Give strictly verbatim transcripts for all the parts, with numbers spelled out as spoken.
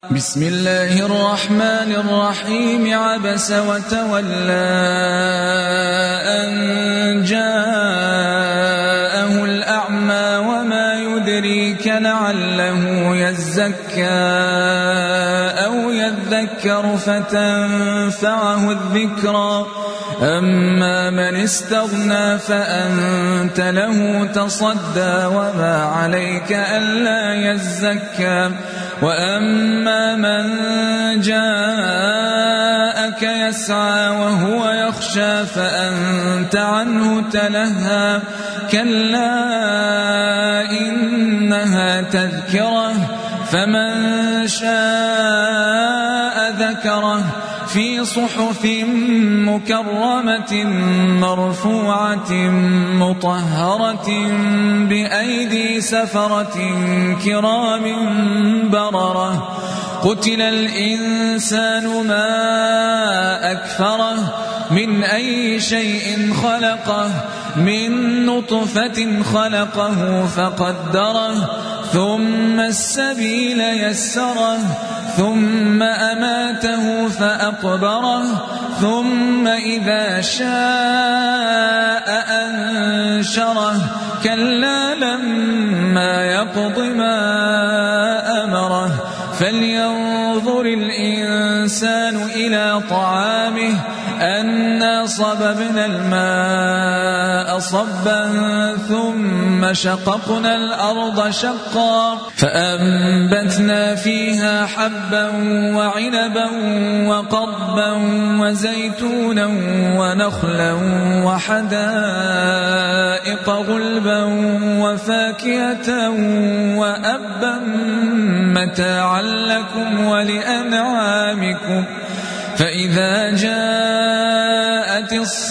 بسم الله الرحمن الرحيم عبس وتولى أن جاءه الأعمى وما يدريك لعله يزكى أو يذكر فتنفعه الذكرى أما من استغنى فأنت له تصدى وما عليك ألا يزكى وأما من جاءك يسعى وهو يخشى فأنت عنه تلهى كلا إنها تذكرة فمن شاء ذكره في صحف مكرمة مرفوعة مطهرة بأيدي سفرة كرام بررة قتل الإنسان ما أكفره من أي شيء خلقه من نطفة خلقه فقدره ثم السبيل يسره ثم أماته فأقبره ثم إذا شاء أنشره كلا لما يقض ما أمره فلينظر الإنسان إلى طعامه أنا صببنا الماء صبا ثم شققنا الأرض شقا فأنبتنا فيها حبا وعنبا وقضبا وزيتونا ونخلا وحدائق غلبا وفاكهة وأبا متاعا لكم ولأنعامكم فإذا جاءت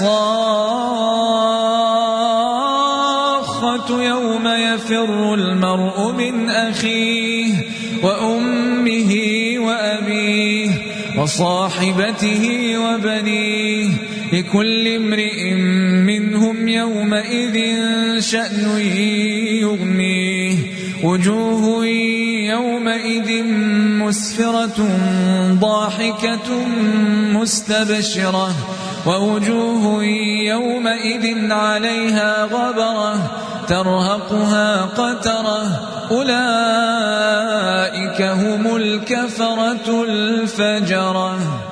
الصاخة يوم يفر المرء من أخيه وأمه وأبيه وصاحبته وبنيه لكل امرئ منهم يومئذ شأن يغنيه وجوه يومئذ مسفرة ضاحكة مستبشرة ووجوه يومئذ عليها غبرة ترهقها قترة أولئك هم الكفرة الفجرة.